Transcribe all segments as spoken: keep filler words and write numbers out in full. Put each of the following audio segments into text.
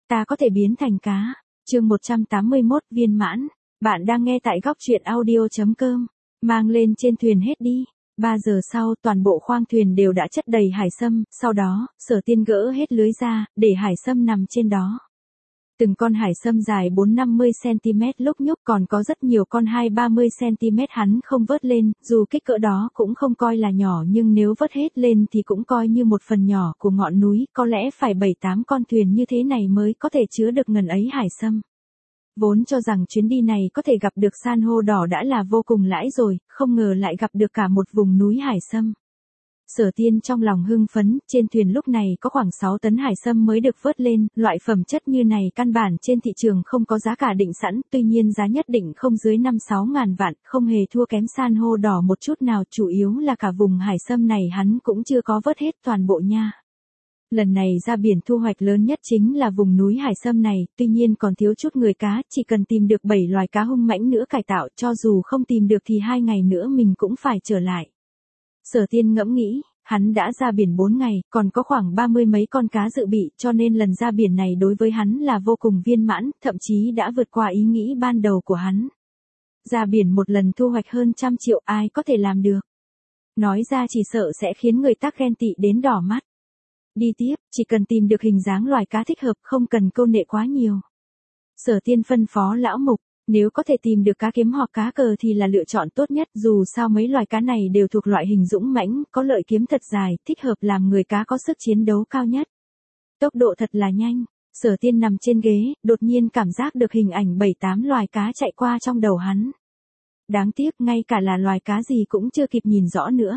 Ta có thể biến thành cá. Chương một trăm tám mươi mốt viên mãn. Bạn đang nghe tại góc truyện audio chấm com. Mang lên trên thuyền hết đi. Ba giờ sau, toàn bộ khoang thuyền đều đã chất đầy hải sâm, sau đó, Sở Tiên gỡ hết lưới ra, để hải sâm nằm trên đó. Từng con hải sâm dài bốn năm mươi xăng-ti-mét lúc nhúc, còn có rất nhiều con hai ba mươi xăng-ti-mét hắn không vớt lên, dù kích cỡ đó cũng không coi là nhỏ, nhưng nếu vớt hết lên thì cũng coi như một phần nhỏ của ngọn núi, có lẽ phải bảy tám con thuyền như thế này mới có thể chứa được ngần ấy hải sâm. Vốn cho rằng chuyến đi này có thể gặp được san hô đỏ đã là vô cùng lãi rồi, không ngờ lại gặp được cả một vùng núi hải sâm. Sở Tiên trong lòng hưng phấn, trên thuyền lúc này có khoảng sáu tấn hải sâm mới được vớt lên, loại phẩm chất như này căn bản trên thị trường không có giá cả định sẵn, tuy nhiên giá nhất định không dưới năm sáu ngàn vạn, không hề thua kém san hô đỏ một chút nào, chủ yếu là cả vùng hải sâm này hắn cũng chưa có vớt hết toàn bộ nha. Lần này ra biển thu hoạch lớn nhất chính là vùng núi hải sâm này, tuy nhiên còn thiếu chút người cá, chỉ cần tìm được bảy loài cá hung mãnh nữa cải tạo, cho dù không tìm được thì hai ngày nữa mình cũng phải trở lại. Sở Tiên ngẫm nghĩ, hắn đã ra biển bốn ngày, còn có khoảng ba mươi mấy con cá dự bị, cho nên lần ra biển này đối với hắn là vô cùng viên mãn, thậm chí đã vượt qua ý nghĩ ban đầu của hắn. Ra biển một lần thu hoạch hơn trăm triệu, ai có thể làm được? Nói ra chỉ sợ sẽ khiến người ta ghen tị đến đỏ mắt. Đi tiếp, chỉ cần tìm được hình dáng loài cá thích hợp, không cần câu nệ quá nhiều. Sở Tiên phân phó lão mục, nếu có thể tìm được cá kiếm hoặc cá cờ thì là lựa chọn tốt nhất, dù sao mấy loài cá này đều thuộc loại hình dũng mãnh, có lợi kiếm thật dài, thích hợp làm người cá có sức chiến đấu cao nhất. Tốc độ thật là nhanh. Sở Tiên nằm trên ghế, đột nhiên cảm giác được hình ảnh bảy tám loài cá chạy qua trong đầu hắn. Đáng tiếc ngay cả là loài cá gì cũng chưa kịp nhìn rõ nữa.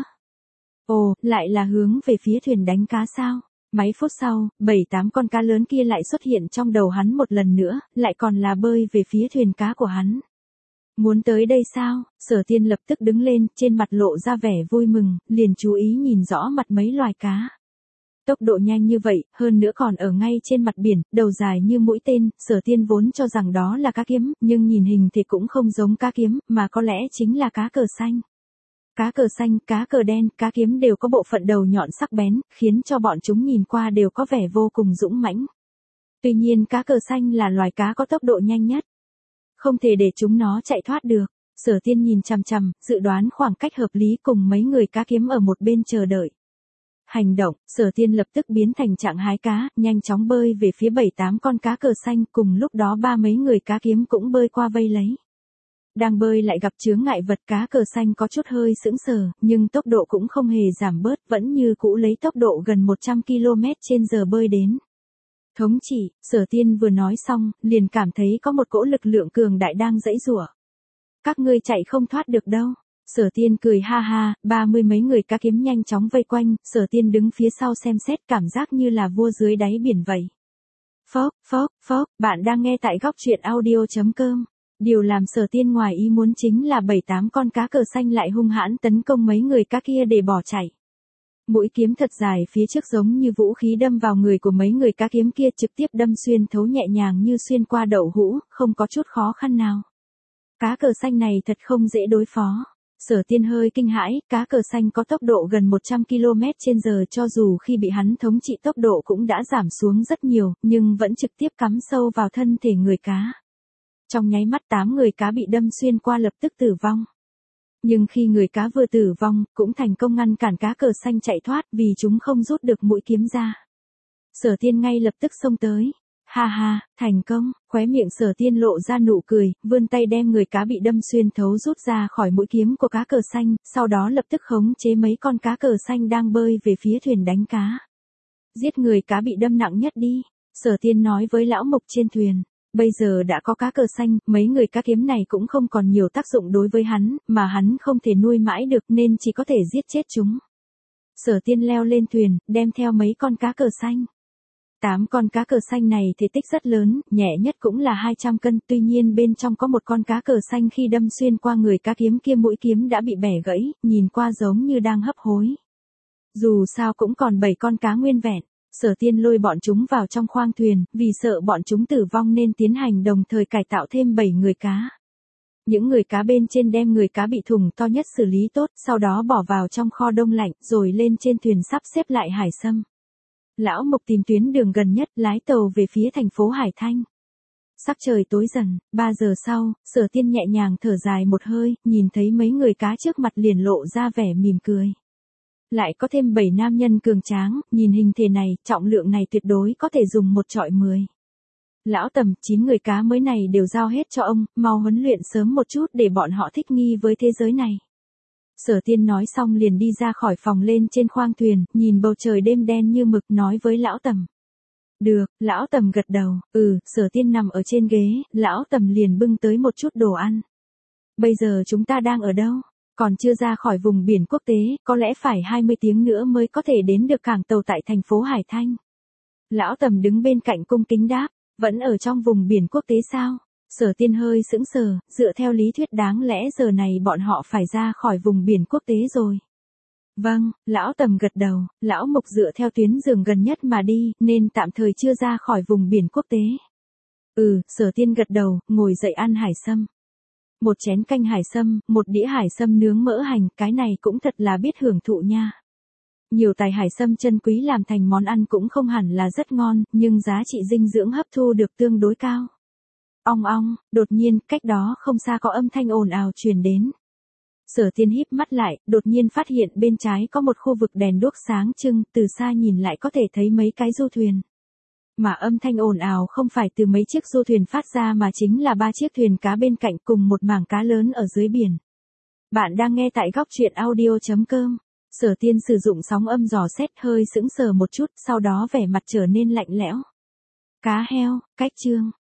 Ồ, lại là hướng về phía thuyền đánh cá sao? Mấy phút sau, bảy tám con cá lớn kia lại xuất hiện trong đầu hắn một lần nữa, lại còn là bơi về phía thuyền cá của hắn. Muốn tới đây sao? Sở Tiên lập tức đứng lên, trên mặt lộ ra vẻ vui mừng, liền chú ý nhìn rõ mặt mấy loài cá. Tốc độ nhanh như vậy, hơn nữa còn ở ngay trên mặt biển, đầu dài như mũi tên, Sở Tiên vốn cho rằng đó là cá kiếm, nhưng nhìn hình thì cũng không giống cá kiếm, mà có lẽ chính là cá cờ xanh. Cá cờ xanh, cá cờ đen, cá kiếm đều có bộ phận đầu nhọn sắc bén, khiến cho bọn chúng nhìn qua đều có vẻ vô cùng dũng mãnh. Tuy nhiên cá cờ xanh là loài cá có tốc độ nhanh nhất. Không thể để chúng nó chạy thoát được. Sở Tiên nhìn chằm chằm, dự đoán khoảng cách hợp lý cùng mấy người cá kiếm ở một bên chờ đợi. Hành động, Sở Tiên lập tức biến thành trạng hái cá, nhanh chóng bơi về phía bảy tám con cá cờ xanh, cùng lúc đó ba mấy người cá kiếm cũng bơi qua vây lấy. Đang bơi lại gặp chướng ngại vật, cá cờ xanh có chút hơi sững sờ, nhưng tốc độ cũng không hề giảm bớt, vẫn như cũ lấy tốc độ gần một trăm ki lô mét trên giờ bơi đến. Thống chỉ, Sở Tiên vừa nói xong, liền cảm thấy có một cỗ lực lượng cường đại đang giãy giụa. Các ngươi chạy không thoát được đâu. Sở Tiên cười ha ha, ba mươi mấy người cá kiếm nhanh chóng vây quanh, Sở Tiên đứng phía sau xem xét, cảm giác như là vua dưới đáy biển vậy. Phốc, phốc, phốc, bạn đang nghe tại góc truyện audio chấm com. Điều làm Sở Tiên ngoài ý muốn chính là bảy tám con cá cờ xanh lại hung hãn tấn công mấy người cá kia để bỏ chạy. Mũi kiếm thật dài phía trước giống như vũ khí đâm vào người của mấy người cá kiếm kia, trực tiếp đâm xuyên thấu nhẹ nhàng như xuyên qua đậu hũ, không có chút khó khăn nào. Cá cờ xanh này thật không dễ đối phó. Sở Tiên hơi kinh hãi, cá cờ xanh có tốc độ gần một trăm ki lô mét trên giờ, cho dù khi bị hắn thống trị tốc độ cũng đã giảm xuống rất nhiều, nhưng vẫn trực tiếp cắm sâu vào thân thể người cá. Trong nháy mắt tám người cá bị đâm xuyên qua lập tức tử vong. Nhưng khi người cá vừa tử vong, cũng thành công ngăn cản cá cờ xanh chạy thoát, vì chúng không rút được mũi kiếm ra. Sở Tiên ngay lập tức xông tới. Ha ha, thành công, khóe miệng Sở Tiên lộ ra nụ cười, vươn tay đem người cá bị đâm xuyên thấu rút ra khỏi mũi kiếm của cá cờ xanh, sau đó lập tức khống chế mấy con cá cờ xanh đang bơi về phía thuyền đánh cá. Giết người cá bị đâm nặng nhất đi, Sở Tiên nói với lão mục trên thuyền. Bây giờ đã có cá cờ xanh, mấy người cá kiếm này cũng không còn nhiều tác dụng đối với hắn, mà hắn không thể nuôi mãi được nên chỉ có thể giết chết chúng. Sở Tiên leo lên thuyền, đem theo mấy con cá cờ xanh. Tám con cá cờ xanh này thể tích rất lớn, nhẹ nhất cũng là hai trăm cân, tuy nhiên bên trong có một con cá cờ xanh khi đâm xuyên qua người cá kiếm kia mũi kiếm đã bị bẻ gãy, nhìn qua giống như đang hấp hối. Dù sao cũng còn bảy con cá nguyên vẹn. Sở Tiên lôi bọn chúng vào trong khoang thuyền, vì sợ bọn chúng tử vong nên tiến hành đồng thời cải tạo thêm bảy người cá. Những người cá bên trên đem người cá bị thủng to nhất xử lý tốt, sau đó bỏ vào trong kho đông lạnh, rồi lên trên thuyền sắp xếp lại hải sâm. Lão Mục tìm tuyến đường gần nhất lái tàu về phía thành phố Hải Thanh. Sắc trời tối dần, ba giờ sau, Sở Tiên nhẹ nhàng thở dài một hơi, nhìn thấy mấy người cá trước mặt liền lộ ra vẻ mỉm cười. Lại có thêm bảy nam nhân cường tráng, nhìn hình thể này, trọng lượng này tuyệt đối có thể dùng một trọi mười. Lão Tầm, chín người cá mới này đều giao hết cho ông, mau huấn luyện sớm một chút để bọn họ thích nghi với thế giới này. Sở Tiên nói xong liền đi ra khỏi phòng lên trên khoang thuyền, nhìn bầu trời đêm đen như mực nói với Lão Tầm. Được, Lão Tầm gật đầu, ừ, Sở Tiên nằm ở trên ghế, Lão Tầm liền bưng tới một chút đồ ăn. Bây giờ chúng ta đang ở đâu? Còn chưa ra khỏi vùng biển quốc tế, có lẽ phải hai mươi tiếng nữa mới có thể đến được cảng tàu tại thành phố Hải Thanh. Lão Tầm đứng bên cạnh cung kính đáp, vẫn ở trong vùng biển quốc tế sao? Sở Tiên hơi sững sờ, dựa theo lý thuyết đáng lẽ giờ này bọn họ phải ra khỏi vùng biển quốc tế rồi. Vâng, Lão Tầm gật đầu, Lão Mục dựa theo tuyến đường gần nhất mà đi, nên tạm thời chưa ra khỏi vùng biển quốc tế. Ừ, Sở Tiên gật đầu, ngồi dậy ăn hải sâm. Một chén canh hải sâm, một đĩa hải sâm nướng mỡ hành, cái này cũng thật là biết hưởng thụ nha. Nhiều tài hải sâm chân quý làm thành món ăn cũng không hẳn là rất ngon, nhưng giá trị dinh dưỡng hấp thu được tương đối cao. Ong ong, đột nhiên, cách đó không xa có âm thanh ồn ào truyền đến. Sở Tiên híp mắt lại, đột nhiên phát hiện bên trái có một khu vực đèn đuốc sáng trưng, từ xa nhìn lại có thể thấy mấy cái du thuyền. Mà âm thanh ồn ào không phải từ mấy chiếc du thuyền phát ra mà chính là ba chiếc thuyền cá bên cạnh cùng một mảng cá lớn ở dưới biển. Bạn đang nghe tại góc truyện audio chấm com. Sở Tiên sử dụng sóng âm dò xét hơi sững sờ một chút, sau đó vẻ mặt trở nên lạnh lẽo. Cá heo, cách chương.